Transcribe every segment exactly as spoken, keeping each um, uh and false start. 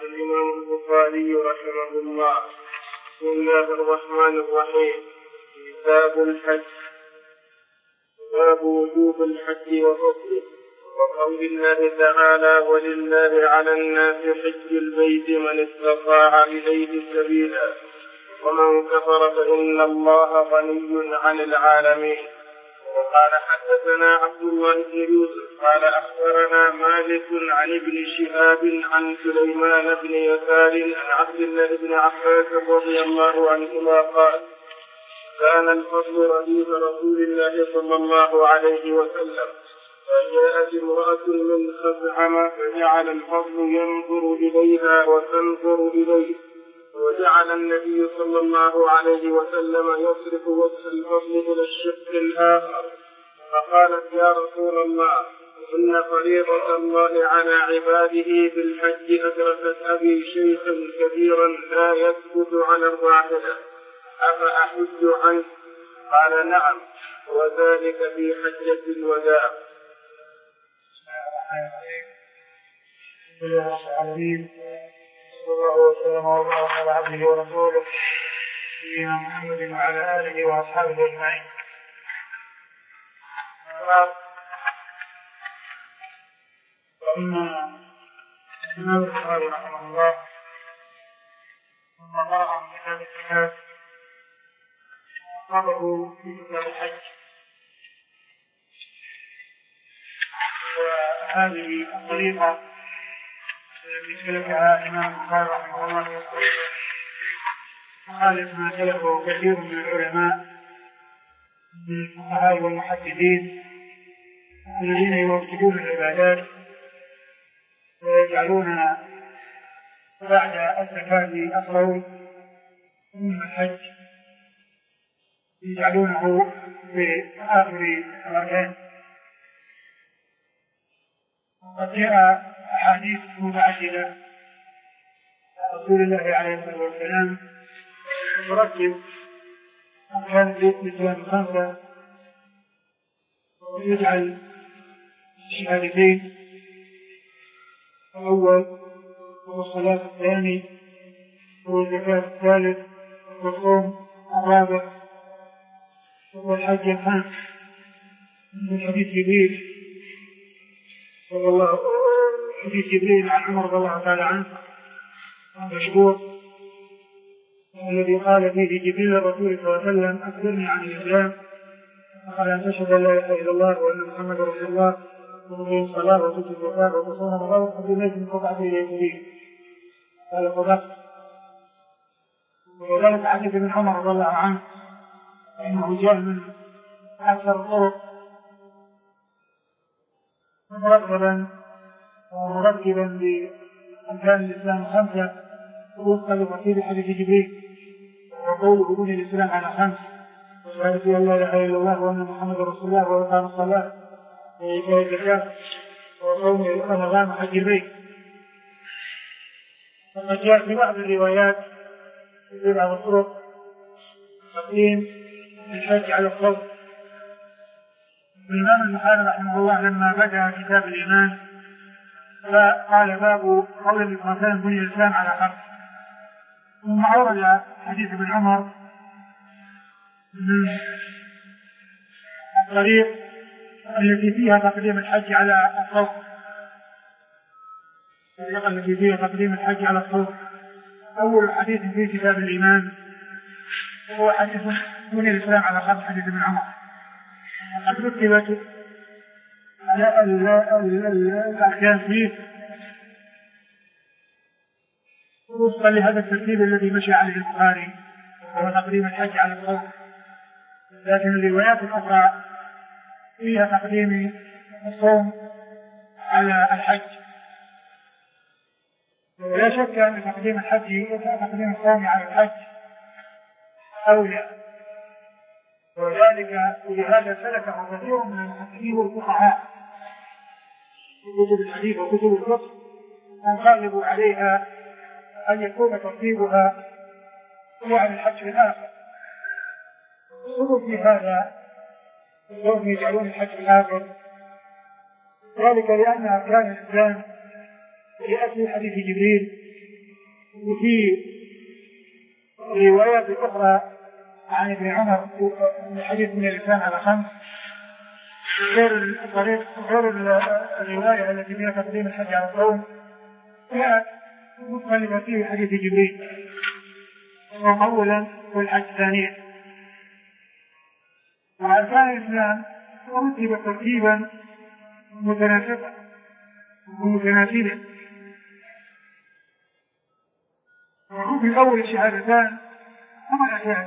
الإمام البخاري رحمه الله. بسم الله الرحمن الرحيم. كتاب الحج. باب وجوب الحج وفضله، وقول الله تعالى: ولله على الناس حج البيت من استطاع إليه سبيلا ومن كفر فإن الله غني عن العالمين. وقال: حدثنا عبد الله بن يوسف قال أخبرنا مالك عن ابن شهاب عن سليمان بن يسار عن عبد الله بن عباس رضي الله عنهما قال: كان الفضل رديف رسول الله صلى الله عليه وسلم، فجاءت امرأة من خزعم فجعل الفضل ينظر إليها وتنظر إليه، وجعل النبي صلى الله عليه وسلم يصرف وجه الفضل إلى الشق الآخر، فقالت: يا رسول الله، إن فريضة الله على عباده بالحج أدركت أبي شيخا كبيرا لا يثبت على الراحلة، أفأحج عنه؟ قال: نعم، وذلك في حجة الوداع. بسم الله الرحمن الرحيم. صلى الله وسلم وبارك على عبده ورسوله نبينا محمد وعلى آله وأصحابه أجمعين. فإن الإمام البخاري رحمه الله ثم قرأ من كتاب الحج وقرأه في كتاب الحج، وهذه الطريقة التي سلكها الإمام البخاري رحمه الله خالف ما سلكه كثير من العلماء من الفقهاء والمحدثين الذين يوجهون العبادات ويجعلون بعد الزكاة الصوم ثم الحج يجعلونه في آخر الأركان. وقد جاء أحاديث متعددة رسول الله عليه الصلاة والسلام يرتب أركان الإسلام الخمسة ويجعل الشهادتين الأول والصلاة الثاني والزكاة الثالث والصوم الرابع والحج الخامس، من حديث جبريل صلى الله حديث جبريل عن عمر رضي الله تعالى عنه مشهور، الذي قال فيه جبريل الرسول صلى الله عليه وسلم: أخبرني عن الإسلام. قال: أن تشهد أن لا إله إلا الله وأن محمد رسول الله وتقيم الصلاة وتؤتي الزكاة وتصوم رمضان وتحج البيت من قطعة إلى سبيل. قال: صدقت. وذلك حديث ابن عمر رضي الله عنه إنه جاء من أكثر الطرق مرتبا ومرتبا بأركان الإسلام الخمسة وفقا لترتيب حديث جبريل، وقوله بني الإسلام على خمس: شهادة أن لا إله إلا الله وأن محمد رسول الله وإقام الصلاة وإيتاء الزكاة وصوم رمضان وحج البيت. وقد جاء في بعض الروايات في بعض الطرق تقديم الحج على الصوم. الإمام البخاري رحمه الله لما بدأ كتاب الإيمان فقال: باب قول النبي صلى الله عليه وسلم بني الإسلام على خمس، ثم أورد حديث ابن عمر من الطريق التي فيها تقديم الحج على الصوم، الطريقة التي فيها تقديم الحج على الصوم. أول حديث في كتاب الإيمان هو حديث بني الإسلام على خمس، حديث ابن عمر. قد رتبت الأحكام فيه وفقا لهذا الترتيب الذي مشى عليه البخاري وهو تقديم الحج على الصوم، لكن الروايات الأخرى فيها تقديم الصوم على الحج. لا شك أن تقديم الحج تقديم الصوم على الحج أولى، وذلك ولهذا سلكه كثير من المحدثين والفقهاء في كتب الحديث وكتب الفقه وغالبوا عليها أن يكون ترتيبها هو على الحج الآخر. السبب في هذا اليوم يجعلون الحج الآخر ذلك لأن أركان الإسلام جاءت في حديث جبريل وفي روايات أخرى عن ابن عمر الحديث من الإنسان على خمس غير الطريق غير الرواية التي فيها تقديم الحج على الصوم جاءت مختلفة في حديث جبريل الصوم أولا والحج ثانيا. وأركان الإسلام رتب ترتيبا متناسقا ومتناسبا. الركن الأول الشهادتان هم الأساس،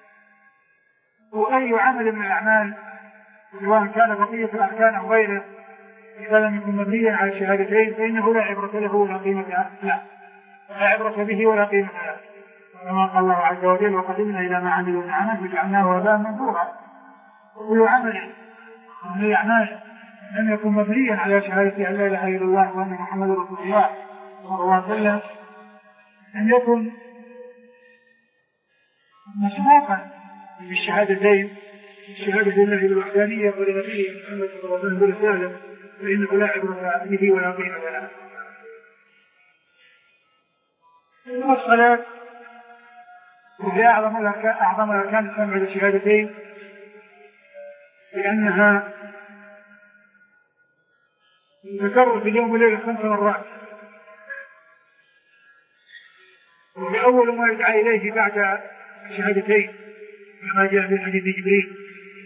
وأي عمل من الأعمال سواء كان بقية الأركان أو غيره إذا لم يكن مبنيا على الشهادتين فإنه لا عبرة له ولا قيمة له، لا لا عبرة به ولا قيمة له، كما قال الله عز وجل وقدمنا إلى ما عملوا من عمل فجعلناه هباء منثورا. كل عمل من الأعمال لم يكن مبنيا على شهادة أن لا إله إلا الله وأن محمدا رسول الله صلى الله عليه وسلم أن يكن مسبوقا بالشهادتين، الشهادة لله بالوحدانية ولنبيه محمد صلى الله عليه وسلم برسالة، فإنه لا عبرة به ولا قيمة له. الصلاة وهي أعظم الأركان أعظم الأركان الإسلام بعد الشهادتين، لأنها تكرر في اليوم والليلة خمس مرات، وهي أول ما يدعى إليه بعد الشهادتين كما جاء في حديث جبريل.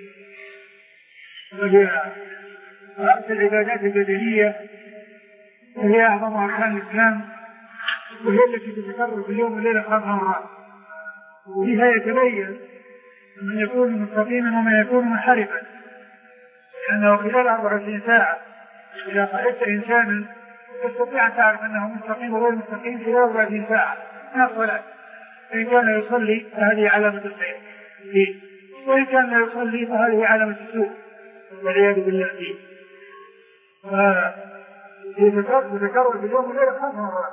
وهي رأس العبادات البدنية وهي أعظم أركان الإسلام، وهي التي تتكرر في اليوم والليلة خمس مرات، وبها يتبين من يكون مستقيما ومن يكون منحرفا، لأنه خلال أربع وعشرين ساعة إذا قلت إنسانا تستطيع أن تعرف أنه مستقيم وغير مستقيم خلال أربع وعشرين ساعة من الصلاة. إن كان يصلي فهذه علامة الخير فيه، وإن كان لا يصلي فهذه علامة السوء والعياذ بالله فيه. فتكرر في اليوم والليلة خمس مرات.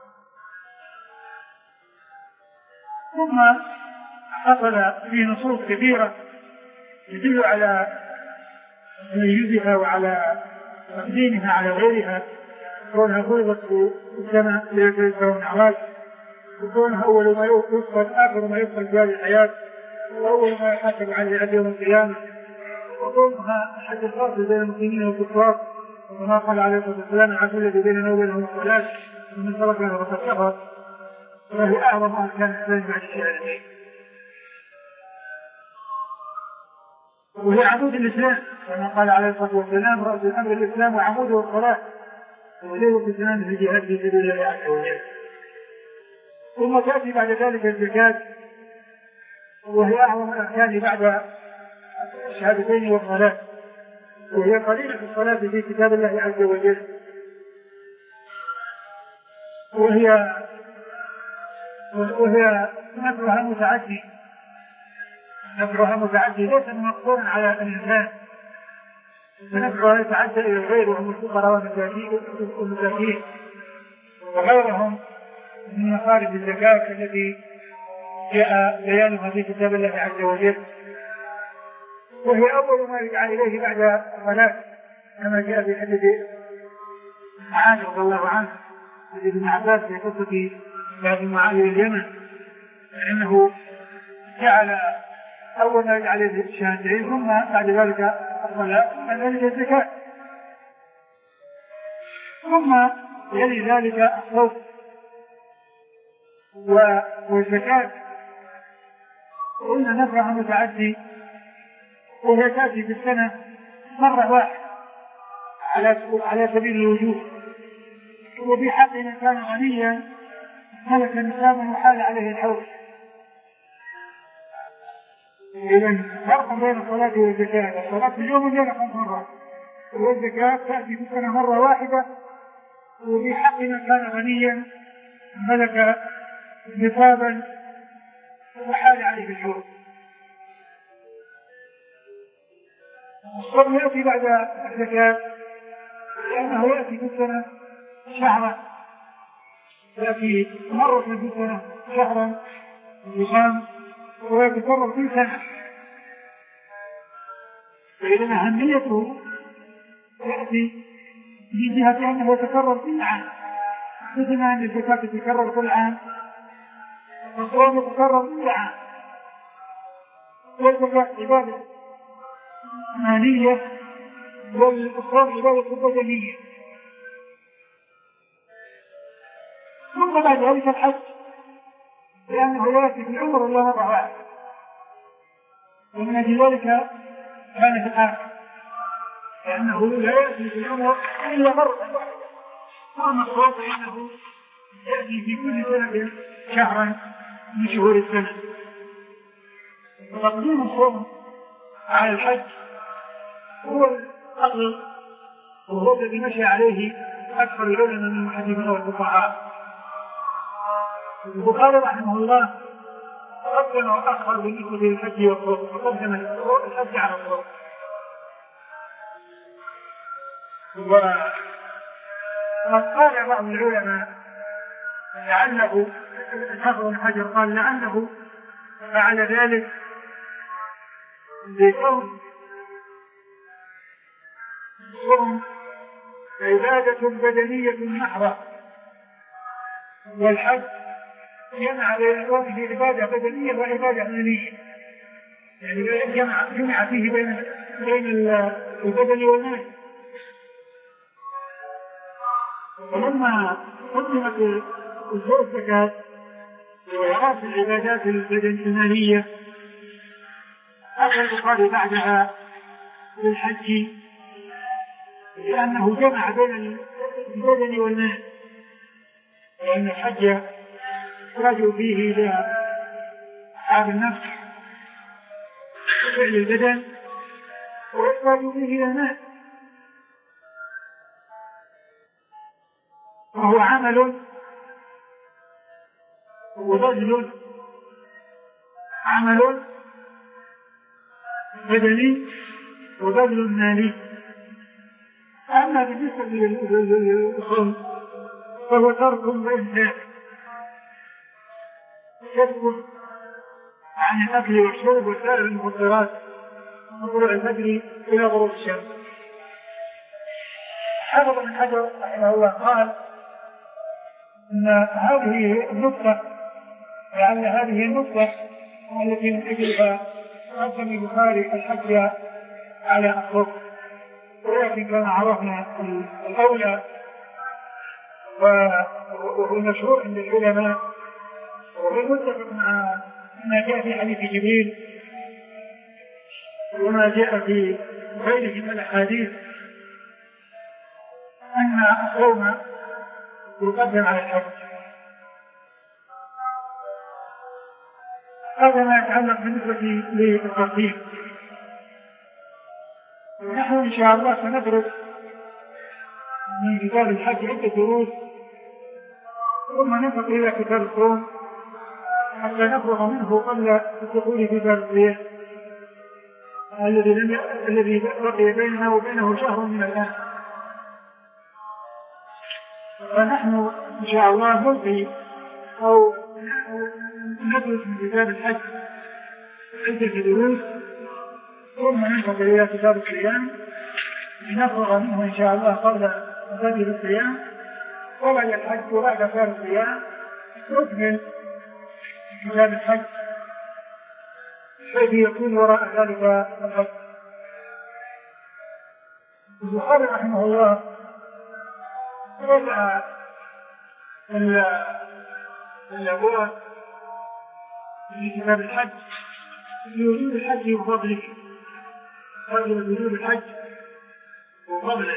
ثم حصل في نصوص كثيرة تدل على تميزها وعلى تقديمها على غيرها، كونها فرضت في السنة ليلة الإسراء والمعراج، وكونها أول ما يفصل آخر ما يفصل في هذه الحياة، وأول ما يحاسب عليه عند يوم القيامة، وكونها أحد الفاصل بين المسلمين والكفار، وما قال عليه الصلاة والسلام العهد الذي بيننا وبينهم الصلاة ومن تركها فقد كفر، وهي أعظم أركان الإسلام بعد الشهادتين، وهي عمود الإسلام كما قال عليه الصلاة والسلام رأس الأمر الإسلام وعموده الصلاة وليه الإسلام في الجهاد في سبيل الله عز وجل. ثم تأتي بعد ذلك الزكاة وهي أعظم الأركان بعد الشهادتين والصلاة، وهي قليلة الصلاة في كتاب الله عز وجل، وهي وهي نفعها متعدي نفعها متعدي ليس مقصورا على الإنسان، فنفعها يتعدى إلى الغير وهم الفقراء والمساكين وغيرهم من مخارج الزكاة التي جاء بيانها في كتاب الله عز وجل، وهي أول ما يدعى إليه بعد الصلاة كما جاء في حديث معاذ رضي الله عنه حديث ابن عباس في قصة بعض معاذ اليمن، فإنه جعل أول ما يدعى عليه الشهادتين ثم بعد ذلك الصلاة بعد ذلك الزكاة، ثم يلي ذلك الصوم والزكاة، وإن نفعها متعدي وهي تأتي في السنة مرة واحدة على على سبيل الوجوب، وفي حق من كان غنيا ملك نسابا وحال عليه الحول. إذن فرق بين الصلاة والزكاة، الصلاة في اليوم والليلة خمس مرات، والزكاة تأتي في السنة مرة واحدة، وفي حق من كان غنيا ملك نسابا وحال عليه الحول. الصوم يأتي بعد الزكاة لأنه يأتي في السنة شهرا، يأتي مرة في السنة شهرا يصام ويتكرر كل سنة، فإذا أهميته يأتي من جهة أنه يتكرر كل عام، مثل ما أن الزكاة تتكرر كل عام الصوم يتكرر كل عام، والزكاة عبادة مالية، والصوم عبادة بدنية. ثم بعد ذلك الحج، لأنه يأتي في العمر إلا مرة واحدة، ومن أجل ذلك كان في الآخر، لأنه لا يأتي في العمر إلا مرة واحدة. وأما الصوم فإنه يأتي في كل سنة شهرا من شهور السنة. وتقديم الصوم على الحج هو الأصل، وهو الذي مشى عليه أكثر العلماء من المحدثين والفقهاء. البخاري رحمه الله قدم وأخر بالنسبة للحج والصوم، فقدم الحج على الصوم. وقد قال بعض العلماء لعله الحافظ بن حجر قال لعله فعل ذلك لكون الصوم عبادة بدنية محضة، والحج جمع بين كونه عبادة بدنية وعبادة مالية، يعني جمع جمع فيه بين بين البدن والمال. ولما قدمت الزكاة وإعراف العبادات البدنية أخذ البخاري بعدها بالحج، لأنه جمع بين البدن والمال، لأن الحج يحتاج فيه إلى أصحاب النفس وفعل البدن، ويحتاج فيه إلى المال، وهو عمل وبذل، عمل بدني وبذل مالي. أما بالنسبة للصوم فهو ترك وإمساك، يسكت عن الأكل والشرب وسائر المفطرات من طلوع الفجر إلى غروب الشمس. حافظ بن حجر رحمه الله قال إن هذه النقطة، لعل هذه النقطة التي من أجلها قدم البخاري الحج على الصوم، ولكن كما عرفنا الأولى وهو المشروع عند العلماء، وهو متفق مع ما جاء في حديث جبريل وما جاء في غيره من الأحاديث، أن الصوم يقدم على الحج. هذا ما يتعلق بالنسبة للترتيب. نحن إن شاء الله سندرس من كتاب الحج عدة دروس، ثم ننتقل إلى كتاب الصوم حتى نفرغ منه قبل الدخول في باب الصيام الذي لم الذي بقي بيننا وبينه شهر من الآن. فنحن إن شاء الله نلقي أو ندرس من كتاب الحج عدة دروس، ثم ننتقل إلى كتاب الصيام لنفرغ منه إن شاء الله قبل بدء الصيام، وبعد الحج وبعد كتاب الصيام نكمل كتاب الحج حيث يكون وراء ذلك الحج. البخاري رحمه الله بدأ الأبواب في كتاب الحج بوجود الحج وفضله، وجود الحج وفضله.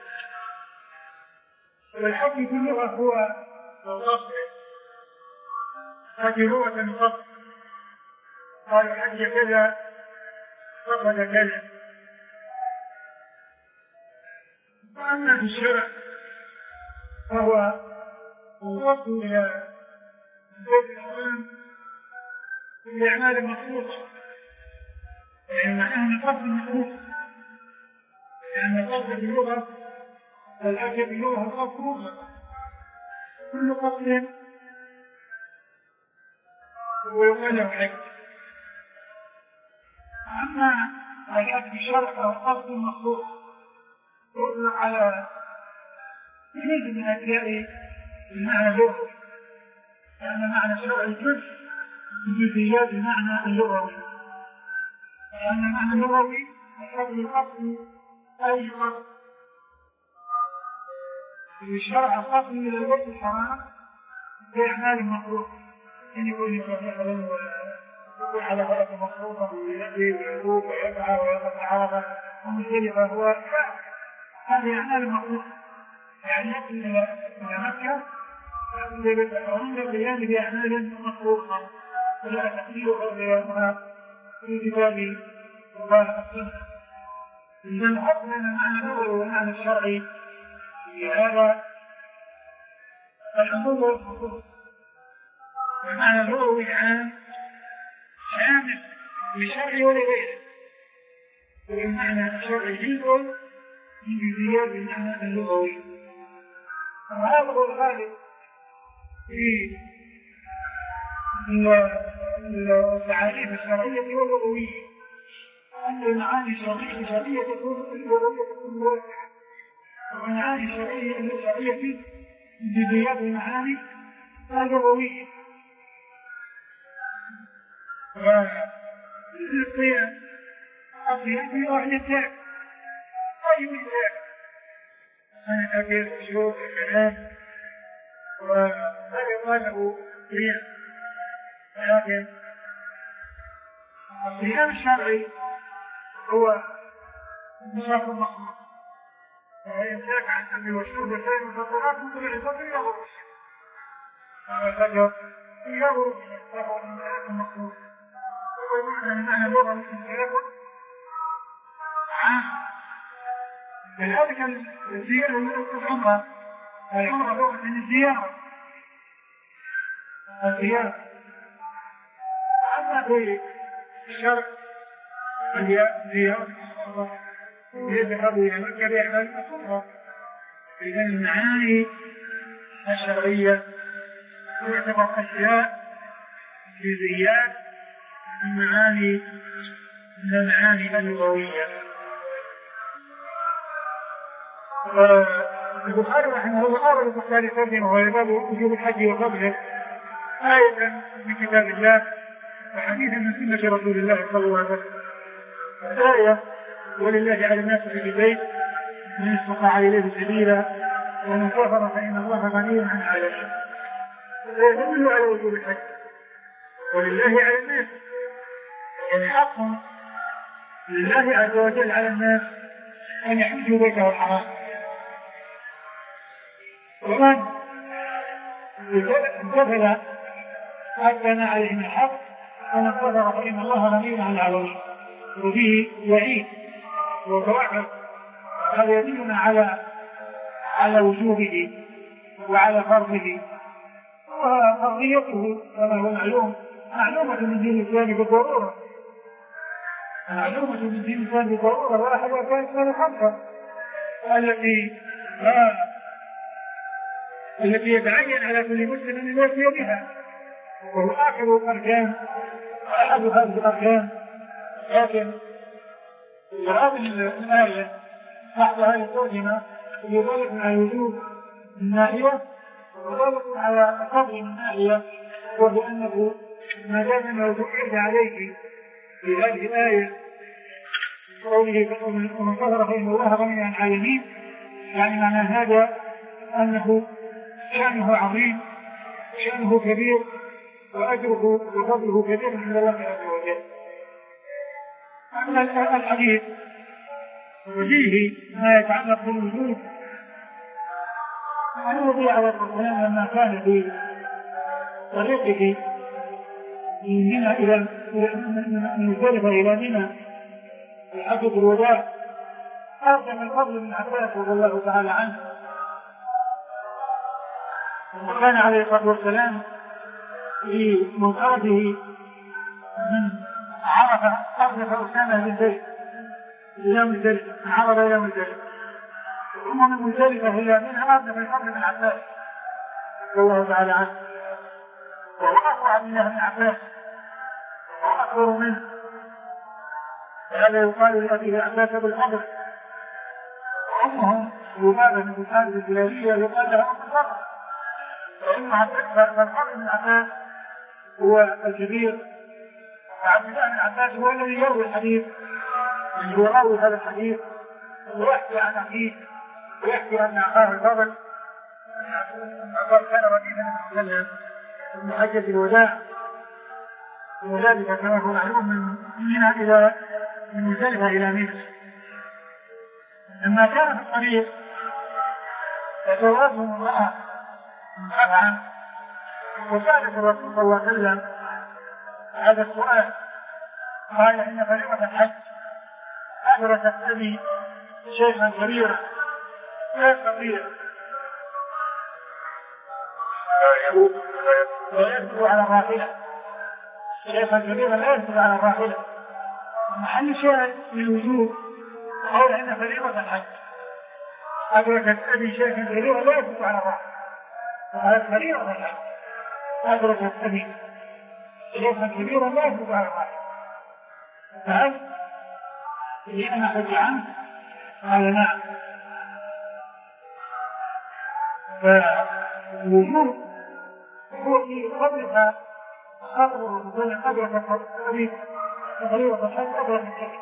والحج في اللغة هو القصد، حج لغة القصد، قال حج كذا قصد كذا. وأما في الشرع فهو القصد إلى بيت الحرام بالأعمال المخصوصة، يعني معناه القصد المخصوص، لأن القصد في اللغة الحج في اللغة القصد مطلق، كل قصد ويقال له حج. أما الحج في الشرع فهو القصد المخصوص، يطلق على جزء من أشياء المعنى اللغوي، لأن معنى الشرع الجزء الجزئيات بمعنى اللغوي، لأن المعنى اللغوي يحتاج الأصل أي أصل. الشرع الأصل من البيت الحرام بأعمال مخلوقة، أن يكون يتفعل ويقول على غلط مخلوقة ويأتي ويذوب ويسعى ويقطع عرضه ومختلفة هو هذه أعمال مخلوقة، يعني يصل إلى مكة القيام بأعمال مخلوقة ولا تحليلها بيانها في كتاب الله السنة. إذا الحكم أن معنى اللغوي والمعنى الشرعي في هذا الأمور والخصوص. المعنى اللغوي عام شامل للشرع ولغيره، والمعنى الشرعي جزء من جزئيات المعنى اللغوي. وهذا هو الغالب في التعاريف الشرعية واللغوية، أن المعاني الشرعية تكون اللغوية تكون واقعة، والمعاني الشرعية الشرعية في جزئيات المعاني اللغوية. والصيام الصيام في واحد التاء أي التاء أنا أكل شروط الكلام ولا يقال له صيام، ولكن الصيام الشرعي هو مشاق المخلوق، ويمساك عن أمر والشرب والشيء والفطرات ممكن الفطر يغرب الفجر يغرب من مشاق المخلوق. ومعنى المعنى اللغة من كلامه عام. لذلك الزيارة العمرة العمرة لغة من الزيارة الزيارة. أما في الشرق زيارة الله يذهب إلى مكة بأعمال مخلوقة. إذا المعاني الشرعية تعتبر أشياء جزئيات من معاني من المعاني اللغوية. البخاري رحمه الله أورد البخاري ترجمة وهي باب وجوب الحج وفضله آية من كتاب الله وحديثا من سنة رسول الله صلى الله عليه وسلم. الآية ولله على الناس في البيت من استطاع إليه سبيلا ومن كفر فإن الله غني عن العالمين. يدل على وجوب الحج ولله على الناس، يعني حق لله عز وجل على الناس أن يحجوا بيته الحرام. ومن امتثل حتى ما عليه من الحق ومن كفر فإن الله غني عن العالمين. وفيه وعيد وتوعد، هذا يدلنا على على وجوبه وعلى فرضه وفرضيته كما هو معلوم معلومة من دين الإسلام بالضرورة، معلومة من دين الإسلام بالضرورة. واحد وكانت من الخمسة التي لا التي يتعين على كل مسلم أن يوفي بها، وهو آخر الأركان وأحد هذه الأركان. لكن هذه الآية بعد هذه الترجمة يدل على وجوب من ناحية ويدل على فضل من ناحية، وهو أنه ما دام أنه بعد عليه في هذه الآية قوله ومن كفر فإن الله غني عن العالمين، يعني معنى هذا أنه شأنه عظيم شأنه كبير وأجره وفضله كبير عند الله عز وجل. أما الحديث وفيه ما يتعلق بالوجود عن النبي عليه الصلاة والسلام لما كان في طريقه من منى إلى من مزدلفة إلى منى في حجة الوداع أخذ من فضل بن عباس رضي الله تعالى عنه، وكان عليه الصلاة والسلام في منقرضه من عرفة أردف أسامة بن زيد إلى مزدلفة، عرض إلى مزدلفة، ثم من مزدلفة إلى منها أردف الفضل بن عباس رضي الله تعالى عنه، وهو أقوى من ابن عباس وأكبر منه، وهذا يقال لأبي عباس بالفضل. وأمهم لبابة من الحارث الجلالية يقال لها أم الفضل، وإنها فالفرق من عباس هو الكبير، وعبد الله بن عباس هو الذي يروي الحديث، هو راوي هذا الحديث، ويحكي عن أخيه، ويحكي أن أخاه الفضل كان رديفا من من حجة الوداع، وذلك كما هو معلوم من منى إلى من مزدلفة إلى منى. لما كان في الطريق يتواجه امرأة منقطعا، وسألت الرسول صلى الله عليه وسلم هذا السؤال، قال إن فريضة الحج أدركت أبي شيخا كبيرا لا يستطيع ويكتب على الراحلة، شيخا كبيرا لا يكتب على الراحلة. محل شيء من الوجود قال إن فريضة الحج أدركت أبي شيخا كبيرا لا يكتب على الراحلة، وقالت فريضة الحج أدركت أبي شيخا كبيرا لا يكتب على الراحلة، فهل لأن حج عنه؟ قال نعم. فالوجود هو في قبلها خطر بين قدرة الطريق وطريقة الحج قدرة الحج،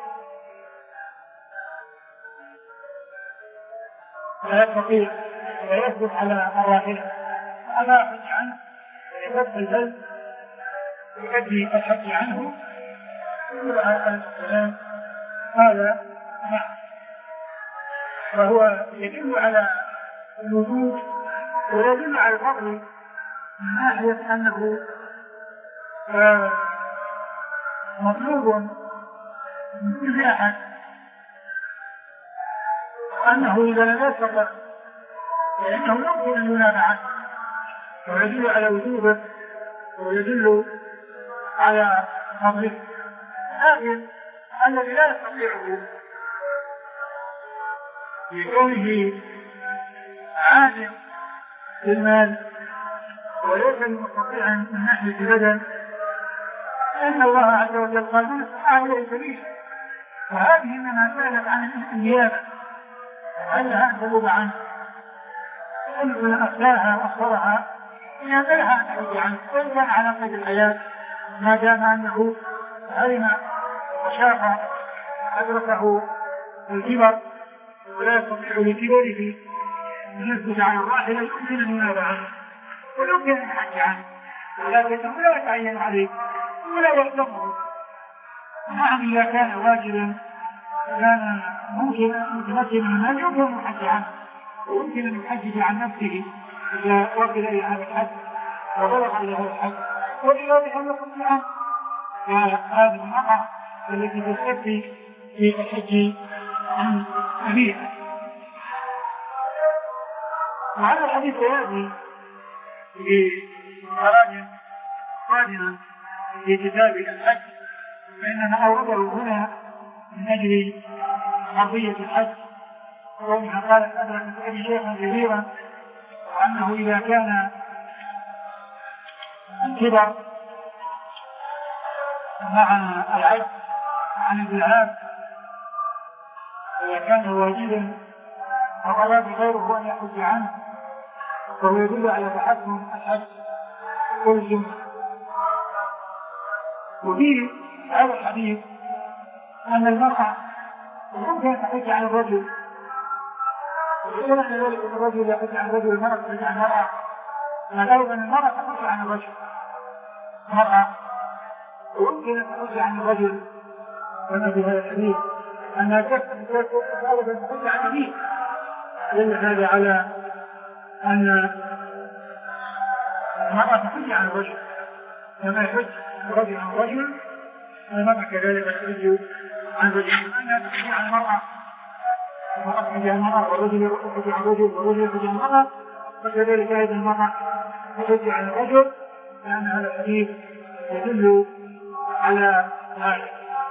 لا يستطيع ويثبت على الراحلة. أما حج عنه يثبت البلد يؤدي الحج عنه يقول عليه السلام هذا نعم. وهو يدل على الوجود ويدل على الفضل من ناحية أنه آه مطلوب من كل أحد، أنه إذا لم يستطع فإنه يمكن أن ينام عنه، ويدل على وجوبه ويدل على فضله. لكن الذي لا يستطيعه بكونه عاجز بالمال وليس مستطيعا من ناحية البدن، لأن الله عز وجل قال من استطاع إليه سبيلا، وهذه إنما سألت عن النيابة لعلها أن تذوب عنه، كل من أخلاها وأخبرها ينزلها أن تذوب عنه وإن كان على قيد الحياة، ما دام أنه علم وشاف أدركه الكبر ولا يستطيع لكبره أن يثبت على الراحلة، يمكن أن ينال عنه ويمكن أن يحج عنه، ولكنه لا يتعين عليه ولا يلزمه. نعم إذا كان واجبا كان ممكن متمكنا من المال يمكن أن يحج عنه ويمكن أن يحجج عن نفسه إذا وصل إلى هذا الحج وبلغ إلى هذا الحج، ولذلك يقول عنه هذه المرأة التي تستفتي في الحج عن أبيها. وهذا الحديث يأتي بمراجع قادمة في كتاب الحج، فإننا أورده هنا من أجل قضية الحج، ومنها قالت أدركت أبي شيخا كبيرا، وأنه إذا كان الكبر مع العجز عن الذهاب إذا كان واجبا فأراد غيره أن يحج عنه، فهو يدل على تحكم الحج والجمعة. وفيه هذا الحديث أن المرأة يمكن أن تحج عن الرجل، ويقول أن ذلك الرجل يحج عن الرجل المرأة تحج عن المرأة، بل أيضا المرأة تحج عن الرجل، المرأة يمكن أن تحج عن الرجل كما في هذا الحديث أنها تحج تحج عن أبيه، لأن هذا على أن المرأة تحج عن الرجل كما يحج الرجل عن الرجل، المرأة كذلك تحج عن الرجل، أنها تحج عن المرأة المرأة تحج عن المرأة والرجل يحج عن الرجل والرجل يحج عن المرأة، وكذلك أيضا المرأة تحج عن الرجل، لأن هذا الحديث يدل على هذا.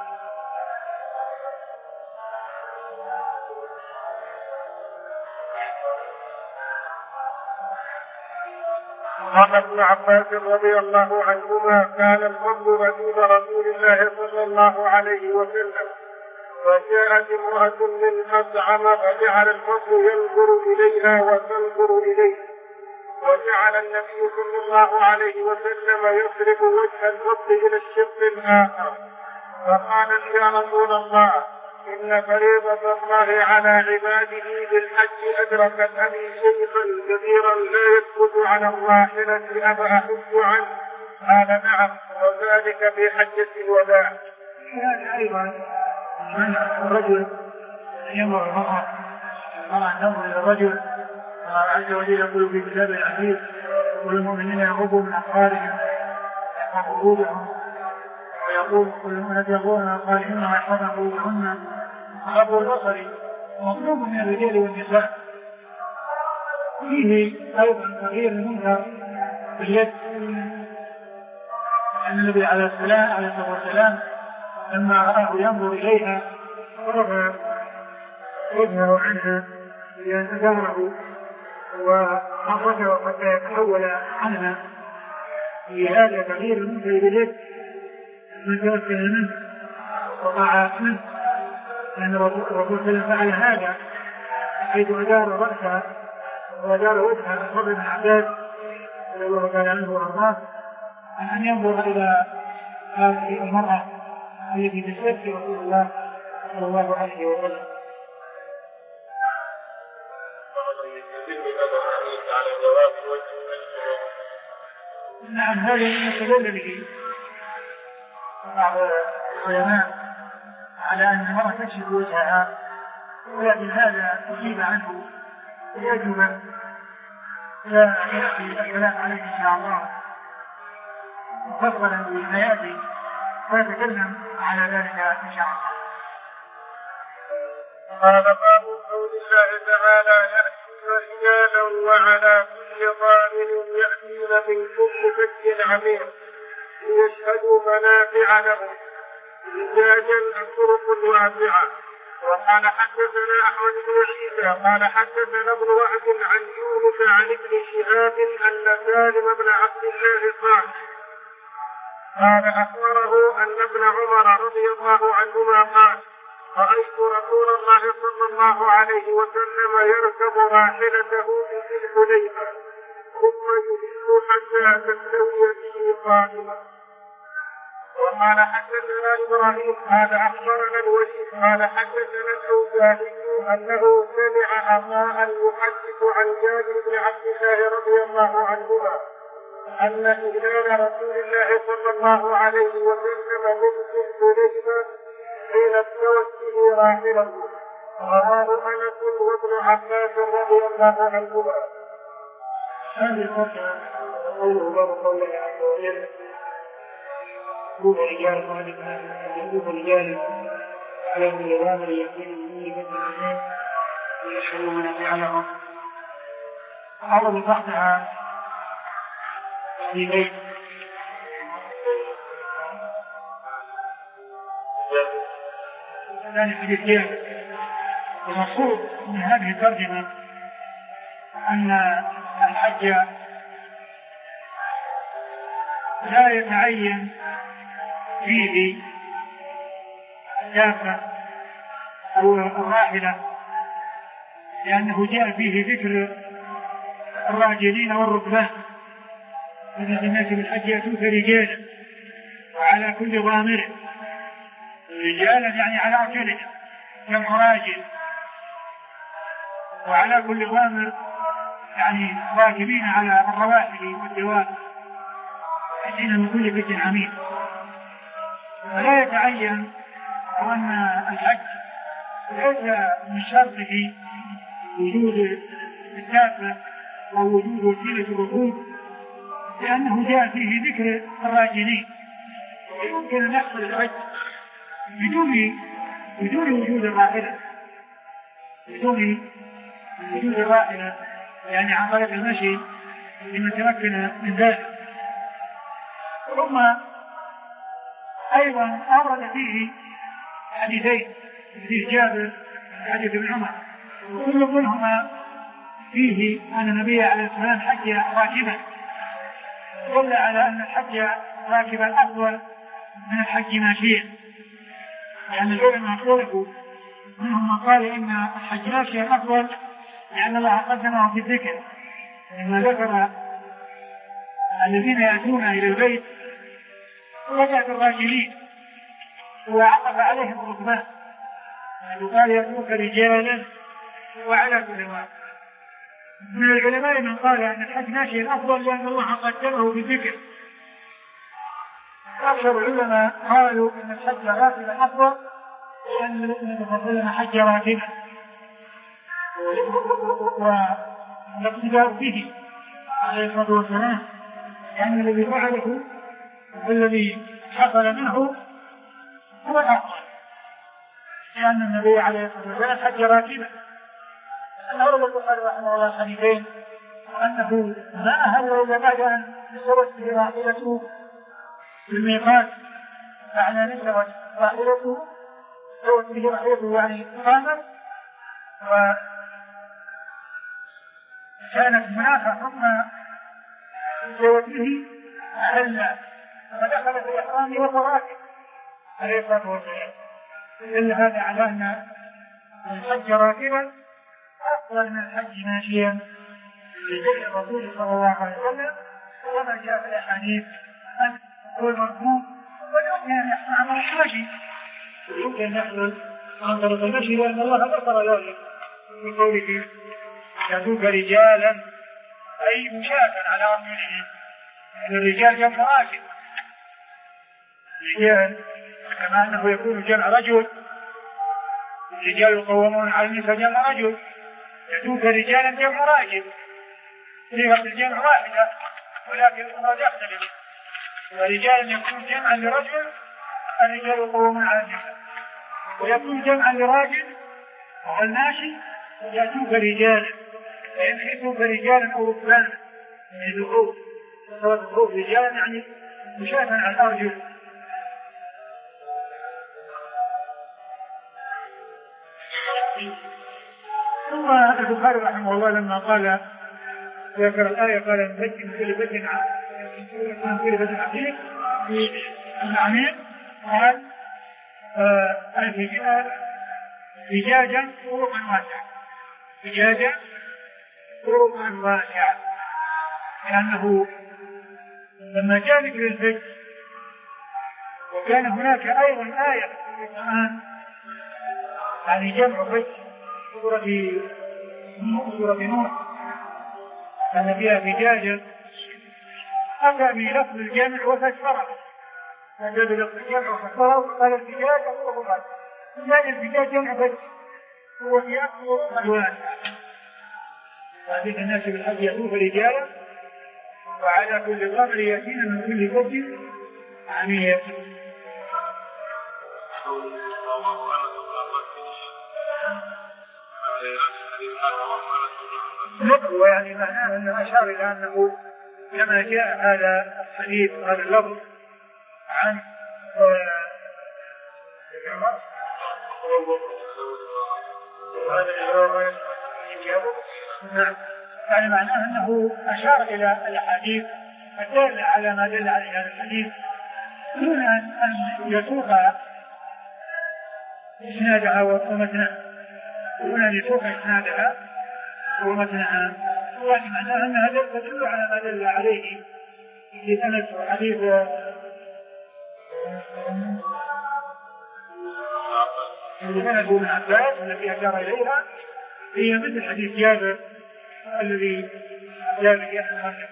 قال ابن عباس رضي الله عنهما كان الحب رديف رسول الله صلى الله عليه وسلم، فجاءت امرأة من أطعم فجعل الحب ينظر إليها وتنظر إليه، وجعل النبي صلى الله عليه وسلم يصرف وجه الفضل إلى الشق الآخر، فقال يا رسول الله إن فريضة الله على عباده بالحج أدركت أبي شيخا كبيرا لا يثبت على الراحلة أفأحج عنه؟ قال نعم، وذلك في حجة الوداع. هذا أيضا الرجل يمر المرأة المرأة تنظر إلى الرجل عز وجل يقول في كتابه العزيز والمؤمنين يغضوا من أبصارهم ويحفظوا فروجهم، ويقول كل من يغضون من أبصارهن ويحفظن فروجهن. غض البصر مطلوب من الرجال والنساء. فيه أيضا تغيير المنكر باليد، أن النبي عليه السلام عليه الصلاة والسلام لما رآه ينظر إليها ورفع وجهه عنها لينتظره وحركه حتى يتحول عنها. في هذا تغيير المنكر باليد من توكل منه وطاع منه، لأن الرسول صلى الله عليه وسلم فعل هذا حيث أدار رأسها وأدار وجهها الفضل بن عباس رضي الله تعالى عنه وأرضاه أن ينظر إلى هذه المرأة التي تستفتي رسول الله صلى الله عليه وسلم. نعم، هذا من يستدل به بعض العلماء على أن المرأة تكشف وجهها، ولكن هذا أجيب عنه يجب لا يأتي الكلام عليه إن شاء الله مفصلا بحياتي فيتكلم على ذلك إن شاء الله. قال باب قول الله تعالى يأتون رجالا وعلى كل ضامن يأتين من كل فج عميق ليشهدوا منافع لهم رجالا الطرق الواسعة. وقال حدثنا أحمد بن عيسى قال حدثنا ابن وهب عن يونس عن ابن شهاب أن سالم بن عبد الله قال قال أخبره أن ابن عمر رضي الله عنهما قال رأيت رسول الله صلى الله عليه وسلم يركب راحلته في الحليفة ثم يهل حتى تستوي به قائما. وقال حدثنا إبراهيم قال أخبرنا الوليد قال حدثنا الأوزاعي أنه سمع أخاه يحدث عن جابر بن عبد الله رضي الله عنهما أن إهلال رسول الله صلى الله عليه وسلم من ذي الحليفة حين استوت به راحلته، رواه أنس وابن عباس رضي الله عنهما. هذه الفترة قوله باب قوله عز وجل يكون رجال يكون رجال على كل ضامن يأتين من كل فج عميق ليشهدوا منافع لهم. أول تحتها في بيت ثاني حديثين. المقصود من هذه الترجمة أن الحج لا يتعين فيه الدابة أو الراحلة، لأنه جاء فيه ذكر الراجلين والركبان، فإن الناس بالحج يأتون رجالا وعلى كل ضامر، رجالا يعني على أرجلهم جمع راجل، وعلى كل ضامر يعني راكبين على الرواحل والدواب يأتين من كل فج عميق. فلا يتعين أن الحج ليس من شرطه وجود الدابة أو وجود وسيلة الركوب، لأنه جاء فيه ذكر الراجلين. يمكن أن يحصل الحج بدون بدون وجود الراحلة، بدون وجود الراحلة يعني عن طريق المشي لمن تمكن من ذلك. ثم أيضا أورد فيه حديثين، حديث جابر وحديث ابن عمر، وكل منهما فيه أن النبي عليه السلام حج راكبا، دل على أن الحج راكبا أفضل من الحج ماشيا، لأن العلماء اختلفوا، منهم من قال إن الحج ماشيا أفضل لأن الله قدمه في الذكر، لما ذكر الذين يأتون إلى البيت وجاء الراجلين وعطف عليهم الركبان، يعني قال يأتوك رجالا وعلى كل واحد. من العلماء من قال أن الحج ماشي الأفضل لأن الله قدمه بالذكر. أكثر العلماء قالوا أن الحج راكبا أفضل لأن النبي صلى الله عليه وسلم حج راكبا والاقتداء به عليه الصلاة والسلام، يعني الذي فعله والذي حصل منه هو الأفضل، لأن النبي عليه الصلاة والسلام حج راكبا. أورد البخاري رحمه الله الحديثين أنه ما أهل إلا بعد أن استوت به راحلته في الميقات، معنى أن استوت راحلته استوت به راحلته يعني قامت وكانت منافة ثم استوت به أهل فدخل في إحرامه وتراكب عليه الصلاة والسلام. إلا هذا على أن الحج راكبا أفضل من الحج ماشيا لجل الرسول صلى الله عليه وسلم، وما جاء في الأحاديث أن هو المركوب ويمكن أن يحصل عن المشي، يمكن أن يحصل عن طريق المشي، لأن الله ذكر ذلك في قوله يأتوك رجالا أي مشاة على أرجلهم، أن الرجال جمع راكب، رجال كما أنه يكون جمع رجل، الرجال يقومون على النساء جمع رجل، يأتوك رجالا جمع راجل، صيغة الجمع واحدة ولكن الأفراد يختلف، ورجالا يكون جمعا لرجل، الرجال يقومون على النساء، ويكون جمعا لراجل والماشي يأتوك رجالا، يأتوك رجالا أو ركبانا من الخوف، سواء الخوف رجالا يعني مشاة على الأرجل. ثم البخاري رحمه الله لما قال ذكر الآية قال نبكي من كل بيت من كل بيت عتيق في العميم، قال فجاجا طرقا واسعة، فجاجا طرقا واسعة، لأنه لما جاء ذكر البيت وكان هناك أيضا آية في القرآن يعني جمع بيت سورة سورة نوح كان فيها فجاجا، أتى بلفظ الجمع وفسره، فجاء بلفظ الجمع وفسره قال الفجاج هو هذا، فجاج الفجاج جمع بيت هو يأكل الواسع. هذه الناس بالحج يأتوك رجالا وعلى كل ضامر يأتينا من كل فج عميق. نقوى يعني معناه أنه أشار إلى أنه كما جاء هذا الحديث هذا اللفظ عن يعني معناه أنه أشار إلى الحديث الدالة على ما دل عليه هذا الحديث دون أن يسوق إسنادها ومتنها، دون أن يسوق إسنادها ومتنها، يعني معناه أنها تدل على ما دل عليه في سنة حديث سند بن عباس التي أشار إليها، هي مثل حديث جابر الذي جاء في أحد.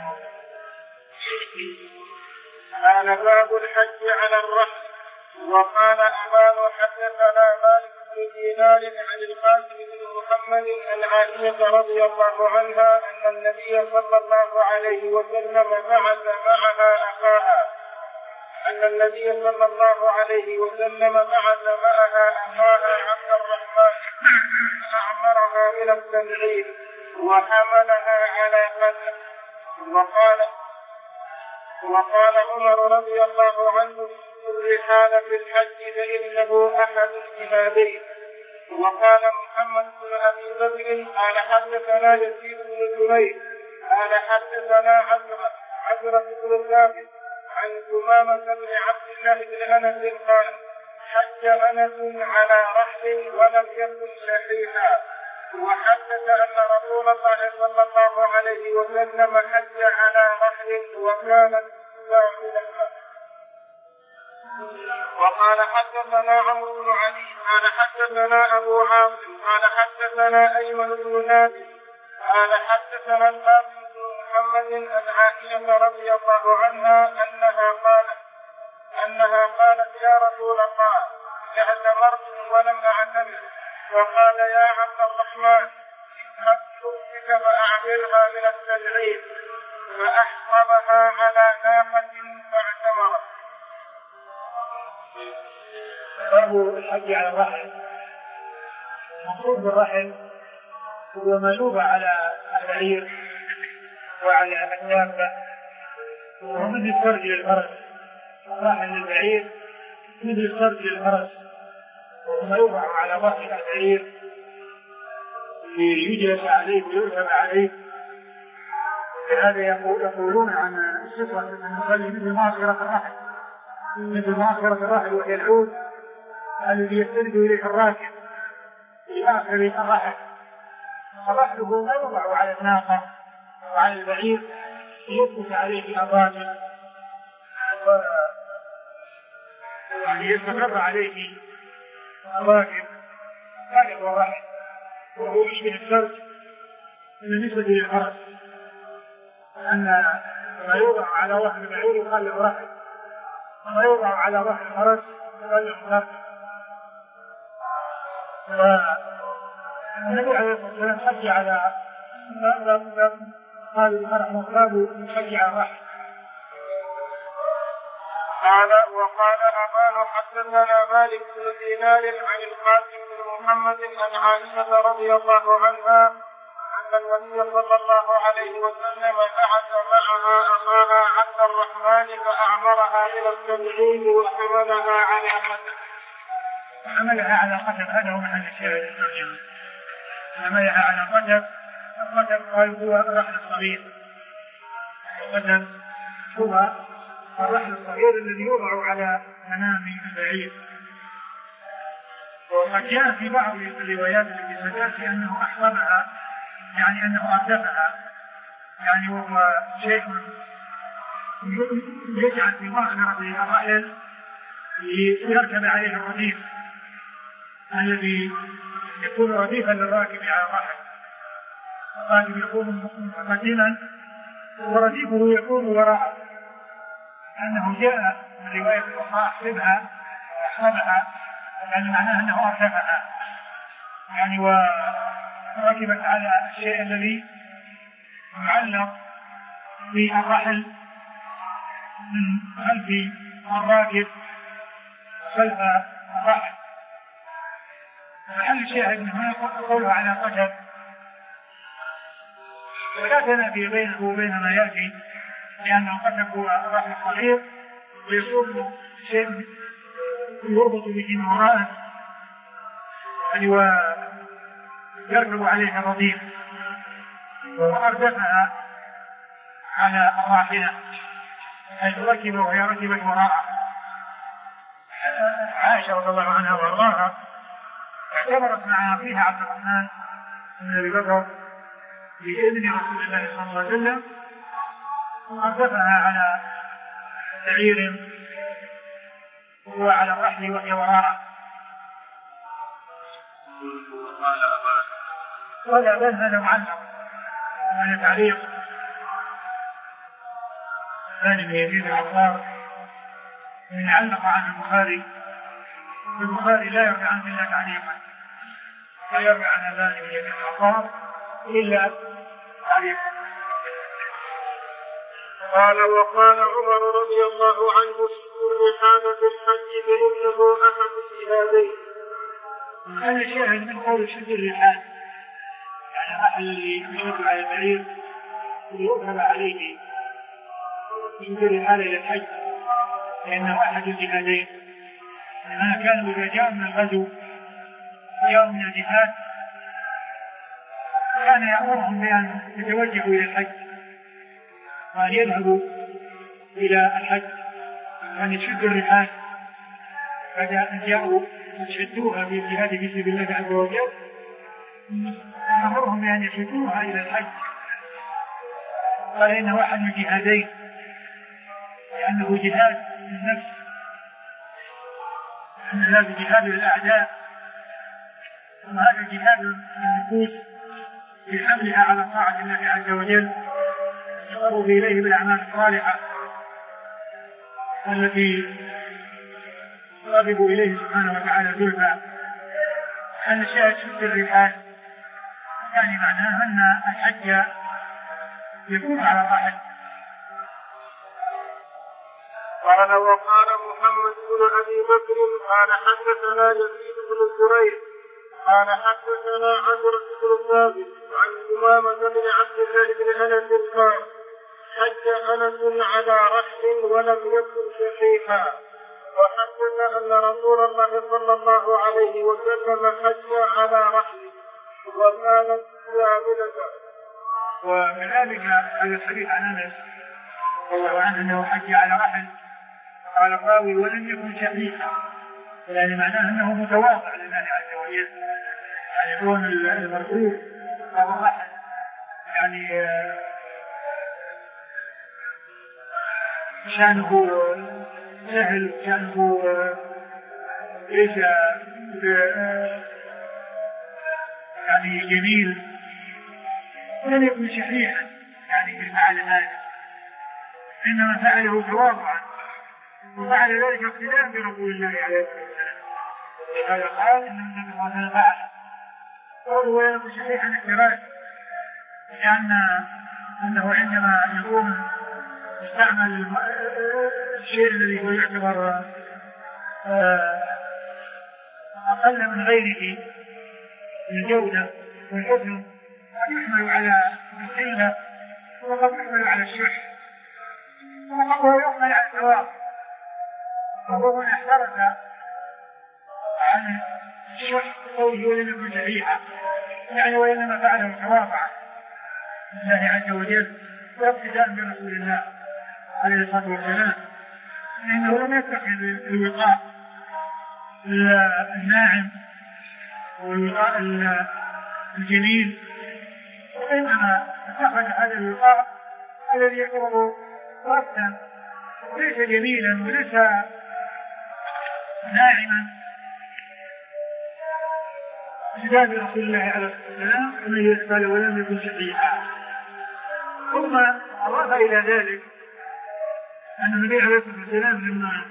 قال باب الحج على الرحل. وقال أبان حدثنا مالك بن دينار عن القاسم بن محمد عن عائشة رضي الله عنها أن النبي صلى الله عليه وسلم بعث معها أخاها أن النبي صلى الله عليه وسلم بعث معها أخاها عبد الرحمن فأعمرها إلى التنعيم وحملها على قدر. وقال وقال عمر رضي الله عنه الرحال في الحج فإنه أحد الجهادين. وقال محمد بن أبي بكر قال حدثنا يزيد بن جريج قال حدثنا عبرة بن ثابت عن ثمامة بن عبد الله بن أنس قال حج أنس على رحل ولم يكن شحيحا وحدث أن رسول الله صلى الله عليه وسلم حج على رحل وكانت باطلة. وقال حدثنا عمرو بن علي قال حدثنا أبو عاصم قال حدثنا أيمن بن نافع قال حدثنا القاسم بن محمد عن عائشة رضي الله عنها أنها قالت أنها قالت يا رسول الله اعتمرت ولم أعتمر، وقال يا عبد الرحمن أكتبك فأعبرها من التجعيد، فأحرمها على ناقة فاعتمرت. باب الحج على الرحل. المقصود بالرحل هو ما يوضع على البعير وعلى الدابة، وهو مثل السرج للفرس. الراحل للبعير مثل السرج للفرس، وما يوضع على ظهر البعير ليجلس عليه ويركب عليه. هذا يقولون عن السفرة أن نصلي مثل ماصرة الرحل، مثل ماصرة الرحل وهي العود الذي يستند إليه الراكب في آخر الرحل. فرحله لا يوضع على الناقة وعلى البعير يثبت عليه الراكب يعني يستقر عليه الراكب. هذا هو الرحل، وهو يشبه السرج بالنسبة للفرس، أن ما يوضع على ظهر البعير يقال له رحل، وما يوضع على ظهر الفرس يقال له سرج. النبي عليه الصلاة والسلام حج على قال المرحمة باب حج على الرحل. قال وقال أبان حدثنا مالك بن دينار عن القاسم بن محمد عن عائشة رضي الله عنها أن النبي صلى الله عليه وسلم بعث معها أخاها عبد الرحمن فأعمرها إلى التنعيم وحملها على قتل. حملها على قتل، هذا هو محل الشاهد الترجمة. حملها على قتل. القتل قال هو الرحل الصغير. القتل هو الرحل الصغير الذي يوضع على منام البعير. وقد جاء في بعض الروايات التي ستأتي أنه أحرمها، يعني أنه أردفها، يعني وهو شيء يجعل في مؤخرة الرحل ليركب عليه الرديف الذي يكون رديفا للراكب على الرحل. الراكب يكون مقدما ورديفه يكون وراءه، أنه جاء من رواية الأخرى أحرمها وأحرمها، يعني معناه أنه أردفها يعني وركبت على الشيء الذي يعلق في الرحل من خلف الراكب خلف الرحل. محل الشاهد من هنا قولها على قدر، ولا تنافي بينه وبين ما يأتي، لأنه قد يكون الرحل الصغير ويكون شيء يربط به وراءه يعني ويركب عليه الرضيف، وأردفها على الراحلة حيث ركب وهي ركبت وراءه. عائشة رضي الله عنها وارضاها اعتبرت مع أخيها عبد الرحمن بن أبي بكر بإذن رسول الله صلى الله عليه وسلم، وأردفها على بعير وهو على الرحل وهي وراءه. قال أبان هذا معلق، هذا تعليق ثاني من يزيد العطار من علق عن البخاري. البخاري لا يروي عنه إلا تعليقا، لا يروي عن أبان من يزيد العطار إلا تعليقا. قال وقال عمر رضي الله عنه الرحال في الحج فإنه أحد الشهادين. هذا الشاهد من قول شد الرحال، يعني الرحل اللي يشد على البعير ويركب عليه شد الرحال إلى الحج لأنه أحد الجهادين. لأنها كانوا إذا جاءوا من الغزو جاءوا من الجهاد كان يأمرهم بأن يتوجهوا إلى الحج وأن يذهبوا إلى الحج وأن يشدوا الرحال، بعد أن جاءوا يشدوها في الجهاد في سبيل الله عز وجل أمرهم بأن يشدوها إلى الحج، قال إنه أحد الجهادين، لأنه جهاد النفس، أن هذا جهاد الأعداء، وهذا جهاد النفوس بحملها على طاعة الله عز وجل، يقرب إليه بالأعمال الصالحة التي يقرب إليه سبحانه وتعالى زلفى. أن الشاهد شد الرحال يعني معناه أن الحج يكون على راحل. قال وقال محمد بن أبي بكر قال حدثنا يزيد بن زريع قال حدثنا عمرو بن ثابت عن أمامة بن عبد الله بن أنس قال حج أنس على رحل ولم يكن شحيحا، وحدث أن رسول الله صلى الله عليه وسلم حج على رحل وكانت كاملة. وكذلك هذا الحديث عن أنس رضي الله عنه أنه حج على رحل، قال الراوي ولم يكن شحيحا، يعني معناه أنه متواضع لله عز وجل، يعني يكون المرفوع على الرحل يعني شأنه سهل، شأنه ليس يعني جميل، ولم يكن شحيحا يعني في فعل هذا، إنما فعله تواضعا وفعل ذلك اقتداء برسول الله عليه الصلاة والسلام. هذا قال إن النبي صلى الله عليه وسلم فعل قالوا ولم يكن شحيحا احتراز، لأن أنه عندما يكون يستعمل الشيء الذي هو يعتبر أقل من غيره الجودة والحسن قد يحمل على القلة وقد يحمل على الشح وقد يحمل على الثواب، وهو من احترز عن الشح قوله ولم يكن شحيحا، يعني وإنما فعله تواضعا لله عز وجل واقتداء برسول الله عليه الصلاة والسلام، لأنه لم يتخذ الوقاء الناعم والوقاء الجميل، وإنما اتخذ هذا الوقاء الذي يكون رفتا وليس جميلا وليس ناعما اقتداء برسول الله عليه الصلاة والسلام، ومن قال ولم يكن شحيحا. ثم أضاف إلى ذلك أن النبي عليه الصلاة والسلام لما